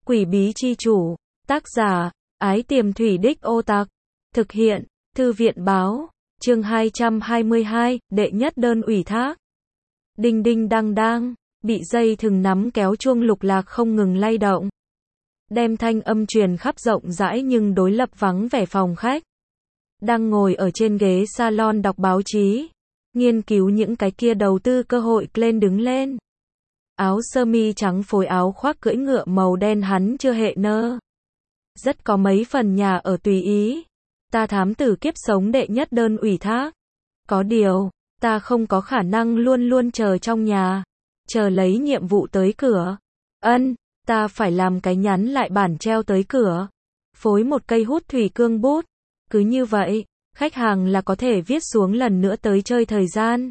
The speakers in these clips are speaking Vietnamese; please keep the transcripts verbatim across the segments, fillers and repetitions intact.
Quỷ bí chi chủ, tác giả, Ái Tiềm Thủy Đích Ô Tặc, thực hiện, Thư viện báo, chương hai trăm hai mươi hai, đệ nhất đơn ủy thác. Đinh đinh đang đang, bị dây thừng nắm kéo chuông lục lạc không ngừng lay động. Đem thanh âm truyền khắp rộng rãi nhưng đối lập vắng vẻ phòng khách. Đang ngồi ở trên ghế salon đọc báo chí, nghiên cứu những cái kia đầu tư cơ hội, lên đứng lên. Áo sơ mi trắng phối áo khoác cưỡi ngựa màu đen hắn chưa hệ nơ. Rất có mấy phần nhà ở tùy ý. Ta thám tử kiếp sống đệ nhất đơn ủy thác. Có điều, ta không có khả năng luôn luôn chờ trong nhà, chờ lấy nhiệm vụ tới cửa. Ân, ta phải làm cái nhắn lại bản treo tới cửa. Phối một cây hút thủy cương bút. Cứ như vậy, khách hàng là có thể viết xuống lần nữa tới chơi thời gian.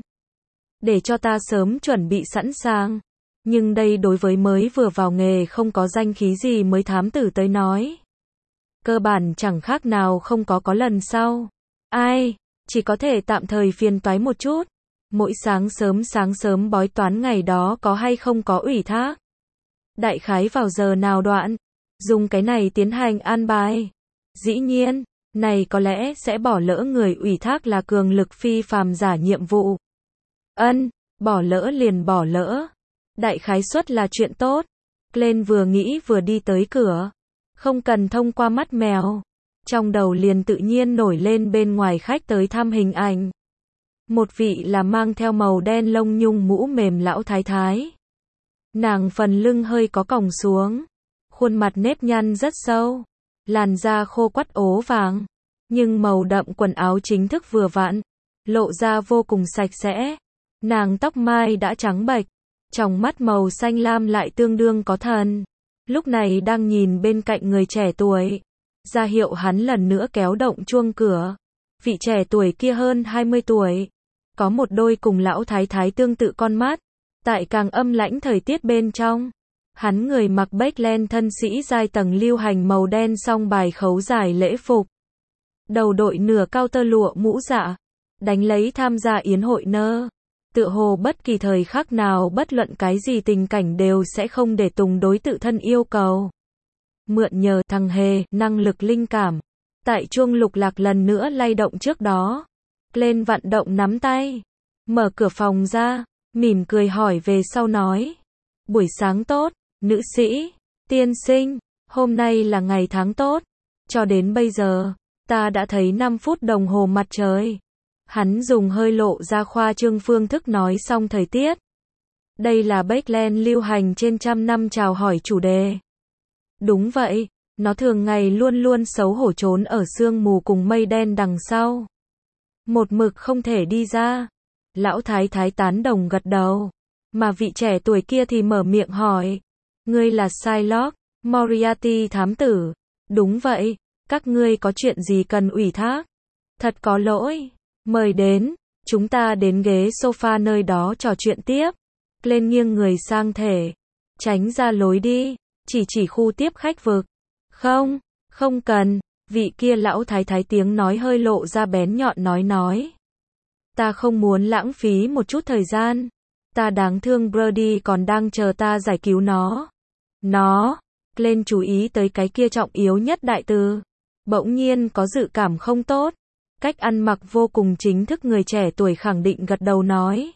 Để cho ta sớm chuẩn bị sẵn sàng. Nhưng đây đối với mới vừa vào nghề không có danh khí gì mới thám tử tới nói. Cơ bản chẳng khác nào không có có lần sau. Ai, chỉ có thể tạm thời phiền toái một chút. Mỗi sáng sớm sáng sớm bói toán ngày đó có hay không có ủy thác. Đại khái vào giờ nào đoạn. Dùng cái này tiến hành an bài. Dĩ nhiên, này có lẽ sẽ bỏ lỡ người ủy thác là cường lực phi phàm giả nhiệm vụ. Ân, bỏ lỡ liền bỏ lỡ. Đại khái suất là chuyện tốt. Glenn vừa nghĩ vừa đi tới cửa. Không cần thông qua mắt mèo. Trong đầu liền tự nhiên nổi lên bên ngoài khách tới thăm hình ảnh. Một vị là mang theo màu đen lông nhung mũ mềm lão thái thái. Nàng phần lưng hơi có còng xuống. Khuôn mặt nếp nhăn rất sâu. Làn da khô quắt ố vàng. Nhưng màu đậm quần áo chính thức vừa vặn. Lộ ra vô cùng sạch sẽ. Nàng tóc mai đã trắng bệch. Trong mắt màu xanh lam lại tương đương có thần. Lúc này đang nhìn bên cạnh người trẻ tuổi. Ra hiệu hắn lần nữa kéo động chuông cửa. Vị trẻ tuổi kia hơn hai mươi tuổi. Có một đôi cùng lão thái thái tương tự con mắt. Tại càng âm lãnh thời tiết bên trong. Hắn người mặc Beckland thân sĩ giai tầng lưu hành màu đen song bài khấu dài lễ phục. Đầu đội nửa cao tơ lụa mũ dạ. Đánh lấy tham gia yến hội nơ. Tựa hồ bất kỳ thời khắc nào bất luận cái gì tình cảnh đều sẽ không để tùng đối tự thân yêu cầu. Mượn nhờ thằng hề, năng lực linh cảm. Tại chuông lục lạc lần nữa lay động trước đó. Lên vận động nắm tay. Mở cửa phòng ra, mỉm cười hỏi về sau nói. Buổi sáng tốt, nữ sĩ, tiên sinh, hôm nay là ngày tháng tốt. Cho đến bây giờ, ta đã thấy năm phút đồng hồ mặt trời. Hắn dùng hơi lộ ra khoa trương phương thức nói xong thời tiết. Đây là Beckland lưu hành trên trăm năm chào hỏi chủ đề. Đúng vậy, nó thường ngày luôn luôn xấu hổ trốn ở sương mù cùng mây đen đằng sau. Một mực không thể đi ra. Lão thái thái tán đồng gật đầu. Mà vị trẻ tuổi kia thì mở miệng hỏi. Ngươi là Shylock, Moriarty thám tử. Đúng vậy, các ngươi có chuyện gì cần ủy thác? Thật có lỗi. Mời đến, chúng ta đến ghế sofa nơi đó trò chuyện tiếp. Lên nghiêng người sang thể. Tránh ra lối đi, chỉ chỉ khu tiếp khách vực. Không, không cần, vị kia lão thái thái tiếng nói hơi lộ ra bén nhọn nói nói. Ta không muốn lãng phí một chút thời gian. Ta đáng thương Brody còn đang chờ ta giải cứu nó. Nó, lên chú ý tới cái kia trọng yếu nhất đại từ. Bỗng nhiên có dự cảm không tốt. Cách ăn mặc vô cùng chính thức người trẻ tuổi khẳng định gật đầu nói.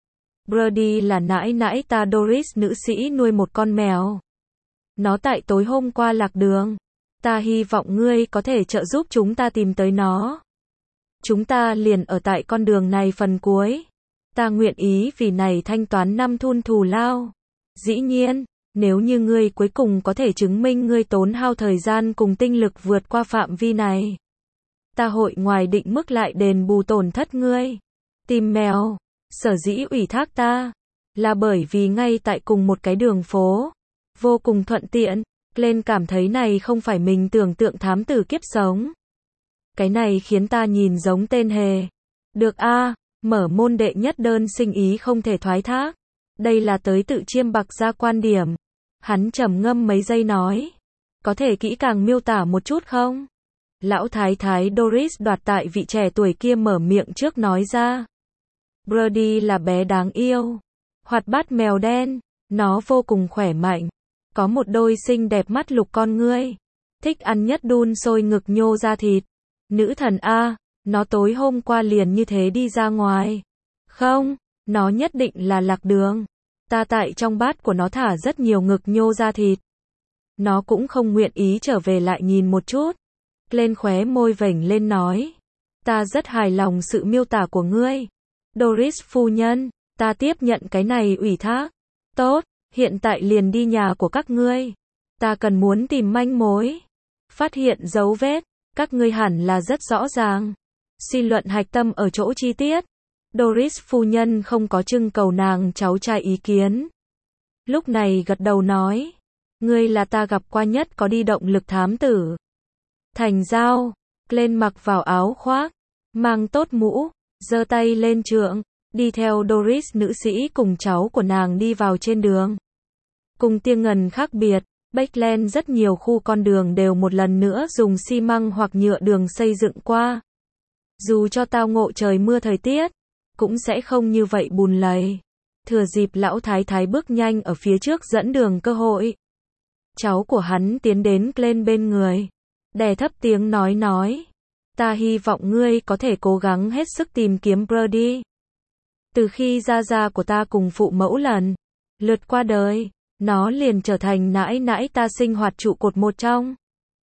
Brody là nãi nãi ta Doris nữ sĩ nuôi một con mèo. Nó tại tối hôm qua lạc đường. Ta hy vọng ngươi có thể trợ giúp chúng ta tìm tới nó. Chúng ta liền ở tại con đường này phần cuối. Ta nguyện ý vì này thanh toán năm thun thù lao. Dĩ nhiên, nếu như ngươi cuối cùng có thể chứng minh ngươi tốn hao thời gian cùng tinh lực vượt qua phạm vi này. Ta hội ngoài định mức lại đền bù tổn thất ngươi. Tìm mèo, sở dĩ ủy thác ta, là bởi vì ngay tại cùng một cái đường phố, vô cùng thuận tiện, lên cảm thấy này không phải mình tưởng tượng thám tử kiếp sống. Cái này khiến ta nhìn giống tên hề. Được a, mở môn đệ nhất đơn sinh ý không thể thoái thác. Đây là tới tự chiêm bạc ra quan điểm. Hắn trầm ngâm mấy giây nói. Có thể kỹ càng miêu tả một chút không? Lão thái thái Doris đoạt tại vị trẻ tuổi kia mở miệng trước nói ra. Brody là bé đáng yêu. Hoạt bát mèo đen. Nó vô cùng khỏe mạnh. có một đôi xinh đẹp mắt lục con ngươi. Thích ăn nhất đun sôi ngực nhô ra thịt. Nữ thần A, nó tối hôm qua liền như thế đi ra ngoài. Không, nó nhất định là lạc đường. Ta tại trong bát của nó thả rất nhiều ngực nhô ra thịt. Nó cũng không nguyện ý trở về lại nhìn một chút. Lên khóe môi vểnh lên nói. Ta rất hài lòng sự miêu tả của ngươi. Doris phu nhân, ta tiếp nhận cái này ủy thác. Tốt, hiện tại liền đi nhà của các ngươi. Ta cần muốn tìm manh mối. Phát hiện dấu vết, các ngươi hẳn là rất rõ ràng. Suy luận hạch tâm ở chỗ chi tiết. Doris phu nhân không có trưng cầu nàng cháu trai ý kiến. Lúc này gật đầu nói. Ngươi là ta gặp qua nhất có đi động lực thám tử. Thành giao, lên mặc vào áo khoác, mang tốt mũ, giơ tay lên trượng, đi theo Doris nữ sĩ cùng cháu của nàng đi vào trên đường. Cùng Tiên Ngần khác biệt, Backland rất nhiều khu con đường đều một lần nữa dùng xi măng hoặc nhựa đường xây dựng qua. Dù cho tao ngộ trời mưa thời tiết, cũng sẽ không như vậy bùn lầy. Thừa dịp lão thái thái bước nhanh ở phía trước dẫn đường cơ hội. Cháu của hắn tiến đến lên bên người. Đè thấp tiếng nói nói. Ta hy vọng ngươi có thể cố gắng hết sức tìm kiếm Brody. Từ khi gia gia của ta cùng phụ mẫu lần lượt qua đời, nó liền trở thành nãi nãi ta sinh hoạt trụ cột một trong.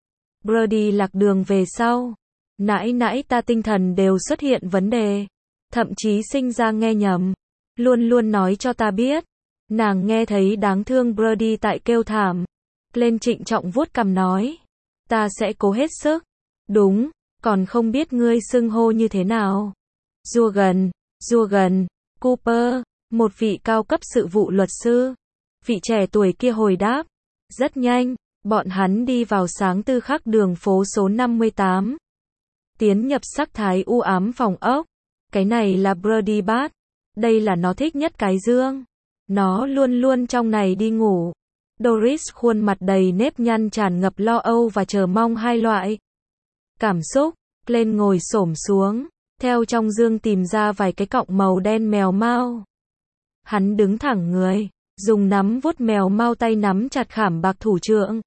Brody lạc đường về sau, nãi nãi ta tinh thần đều xuất hiện vấn đề, thậm chí sinh ra nghe nhầm, luôn luôn nói cho ta biết. Nàng nghe thấy đáng thương Brody tại kêu thảm. Lên trịnh trọng vuốt cằm nói. Ta sẽ cố hết sức. Đúng, còn không biết ngươi xưng hô như thế nào. Jurgen, Jurgen, Cooper, một vị cao cấp sự vụ luật sư. Vị trẻ tuổi kia hồi đáp. Rất nhanh, bọn hắn đi vào sáng tư khắc đường phố số năm mươi tám. Tiến nhập sắc thái u ám phòng ốc. Cái này là Brody Bat. Đây là nó thích nhất cái dương. Nó luôn luôn trong này đi ngủ. Doris khuôn mặt đầy nếp nhăn tràn ngập lo âu và chờ mong hai loại cảm xúc. Lên ngồi xổm xuống, theo trong dương tìm ra vài cái cọng màu đen mèo mao. Hắn đứng thẳng người, dùng nắm vuốt mèo mao tay nắm chặt khảm bạc thủ trượng.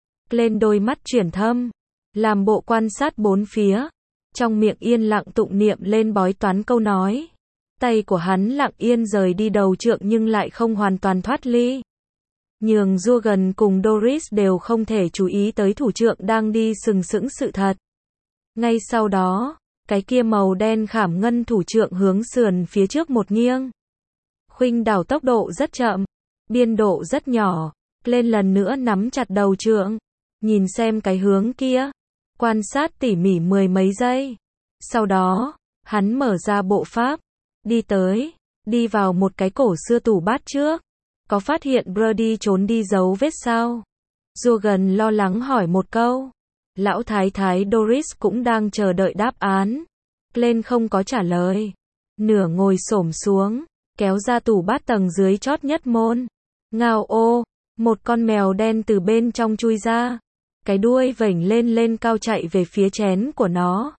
Lên đôi mắt chuyển thâm, làm bộ quan sát bốn phía, trong miệng yên lặng tụng niệm lên bói toán câu nói. Tay của hắn lặng yên rời đi đầu trượng nhưng lại không hoàn toàn thoát ly. Nhường Jurgen cùng Doris đều không thể chú ý tới thủ trượng đang đi sừng sững sự thật. Ngay sau đó, cái kia màu đen khảm ngân thủ trượng hướng sườn phía trước một nghiêng. Khuynh đảo tốc độ rất chậm, biên độ rất nhỏ, lên lần nữa nắm chặt đầu trượng, nhìn xem cái hướng kia, quan sát tỉ mỉ mười mấy giây. Sau đó, hắn mở ra bộ pháp, đi tới, đi vào một cái cổ xưa tủ bát trước. Có phát hiện Brody trốn đi dấu vết sao? Jurgen lo lắng hỏi một câu. Lão thái thái Doris cũng đang chờ đợi đáp án. Lên không có trả lời. Nửa ngồi xổm xuống, kéo ra tủ bát tầng dưới chót nhất môn. Ngao ô, một con mèo đen từ bên trong chui ra. Cái đuôi vểnh lên lên cao chạy về phía chén của nó.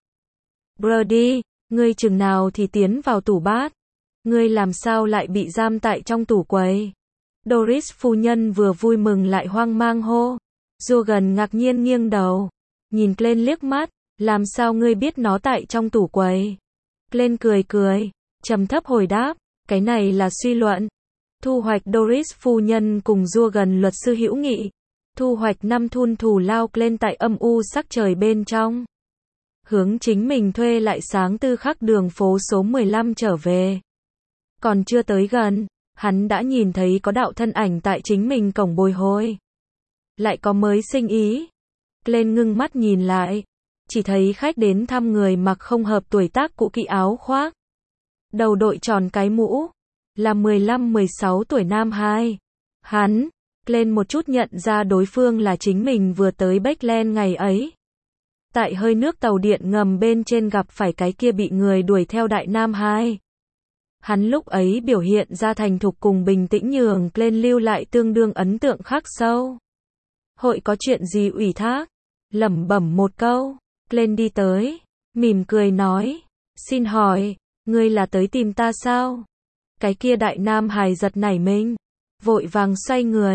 Brody, ngươi chừng nào thì tiến vào tủ bát? Ngươi làm sao lại bị giam tại trong tủ quầy? Doris phu nhân vừa vui mừng lại hoang mang hô. Jurgen ngạc nhiên nghiêng đầu, nhìn lên liếc mắt, làm sao ngươi biết nó tại trong tủ quầy? Lên cười cười, trầm thấp hồi đáp, cái này là suy luận. Thu hoạch Doris phu nhân cùng Jurgen luật sư hữu nghị. Thu hoạch năm thun thù lao lên tại âm u sắc trời bên trong. Hướng chính mình thuê lại sáng tư khắc đường phố số mười lăm trở về. Còn chưa tới gần, hắn đã nhìn thấy có đạo thân ảnh tại chính mình cổng bồi hồi. Lại có mới sinh ý. Lên ngưng mắt nhìn lại. Chỉ thấy khách đến thăm người mặc không hợp tuổi tác cũ kỹ áo khoác. Đầu đội tròn cái mũ. Là mười lăm mười sáu tuổi nam hai. Hắn, lên một chút nhận ra đối phương là chính mình vừa tới Backland ngày ấy. Tại hơi nước tàu điện ngầm bên trên gặp phải cái kia bị người đuổi theo đại nam hai. Hắn lúc ấy biểu hiện ra thành thục cùng bình tĩnh nhường lên lưu lại tương đương ấn tượng khắc sâu. Hội có chuyện gì ủy thác? Lẩm bẩm một câu, lên đi tới, mỉm cười nói, xin hỏi, ngươi là tới tìm ta sao? Cái kia đại nam hài giật nảy mình, vội vàng xoay người,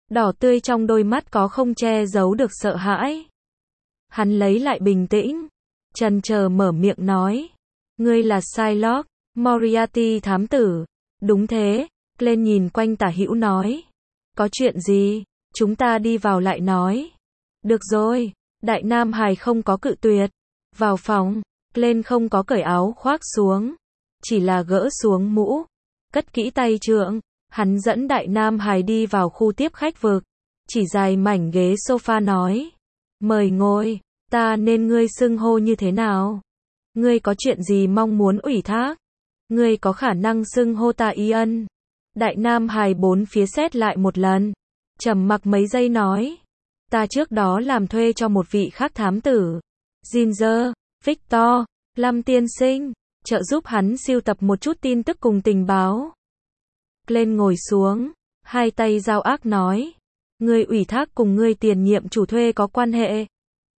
Đỏ tươi trong đôi mắt có không che giấu được sợ hãi. Hắn lấy lại bình tĩnh, chần chờ mở miệng nói. Ngươi là Shylock, Moriarty thám tử. Đúng thế, Glenn nhìn quanh tả hữu nói. Có chuyện gì, chúng ta đi vào lại nói. Được rồi, Đại Nam Hải không có cự tuyệt. Vào phòng, Glenn không có cởi áo khoác xuống, chỉ là gỡ xuống mũ, cất kỹ tay trượng. Hắn dẫn Đại Nam Hải đi vào khu tiếp khách vực, chỉ dài mảnh ghế sofa nói. Mời ngồi, ta nên ngươi xưng hô như thế nào? Ngươi có chuyện gì mong muốn ủy thác? Ngươi có khả năng xưng hô ta Ian. Đại Nam Hải bốn phía xét lại một lần, trầm mặc mấy giây nói. Ta trước đó làm thuê cho một vị khác thám tử, Ginger, Victor, Lâm tiên sinh, trợ giúp hắn siêu tập một chút tin tức cùng tình báo. Glenn ngồi xuống, hai tay giao ác nói. Ngươi ủy thác cùng ngươi tiền nhiệm chủ thuê có quan hệ?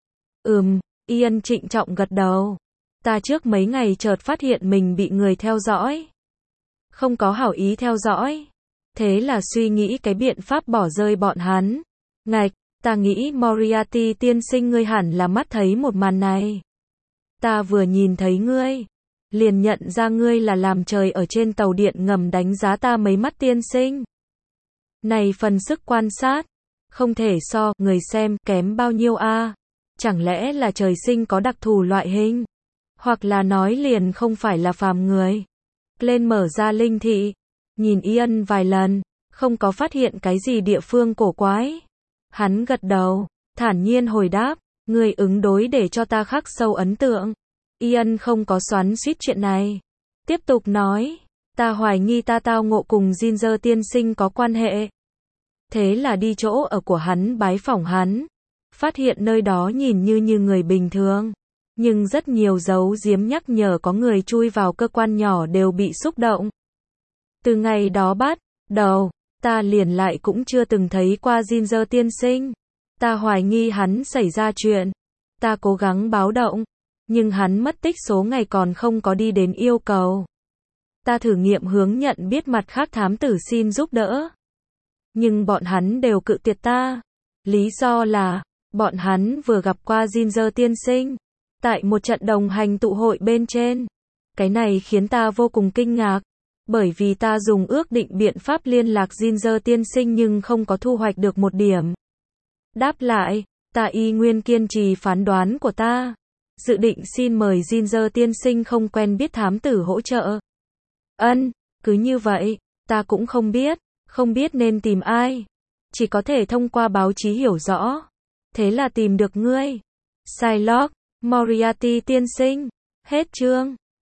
Ừm, Ian trịnh trọng gật đầu. Ta trước mấy ngày chợt phát hiện mình bị người theo dõi. Không có hảo ý theo dõi. Thế là suy nghĩ cái biện pháp bỏ rơi bọn hắn. Ngạch, ta nghĩ Moriarty tiên sinh ngươi hẳn là mắt thấy một màn này. Ta vừa nhìn thấy ngươi, liền nhận ra ngươi là làm trời ở trên tàu điện ngầm đánh giá ta mấy mắt tiên sinh. Này phần sức quan sát, không thể so, người xem, kém bao nhiêu a? Chẳng lẽ là trời sinh có đặc thù loại hình? Hoặc là nói liền không phải là phàm người? Glenn mở ra linh thị, nhìn Ian vài lần, không có phát hiện cái gì địa phương cổ quái. Hắn gật đầu, thản nhiên hồi đáp, ngươi ứng đối để cho ta khắc sâu ấn tượng. Ian không có xoắn xuýt chuyện này. Tiếp tục nói, ta hoài nghi ta tao ngộ cùng Ginger tiên sinh có quan hệ. Thế là đi chỗ ở của hắn bái phỏng hắn. Phát hiện nơi đó nhìn như như người bình thường. Nhưng rất nhiều dấu diếm nhắc nhở có người chui vào cơ quan nhỏ đều bị xúc động. Từ ngày đó bắt đầu, ta liền lại cũng chưa từng thấy qua Ginger tiên sinh. Ta hoài nghi hắn xảy ra chuyện. Ta cố gắng báo động. Nhưng hắn mất tích số ngày còn không có đi đến yêu cầu. Ta thử nghiệm hướng nhận biết mặt khác thám tử xin giúp đỡ. Nhưng bọn hắn đều cự tuyệt ta. Lý do là, bọn hắn vừa gặp qua Ginger tiên sinh. Tại một trận đồng hành tụ hội bên trên. Cái này khiến ta vô cùng kinh ngạc. Bởi vì ta dùng ước định biện pháp liên lạc Ginger tiên sinh nhưng không có thu hoạch được một điểm. Đáp lại, ta y nguyên kiên trì phán đoán của ta. Dự định xin mời Ginger tiên sinh không quen biết thám tử hỗ trợ. Ân, cứ như vậy, ta cũng không biết, không biết nên tìm ai. Chỉ có thể thông qua báo chí hiểu rõ. Thế là tìm được ngươi. Shylock, Moriarty tiên sinh. Hết chương.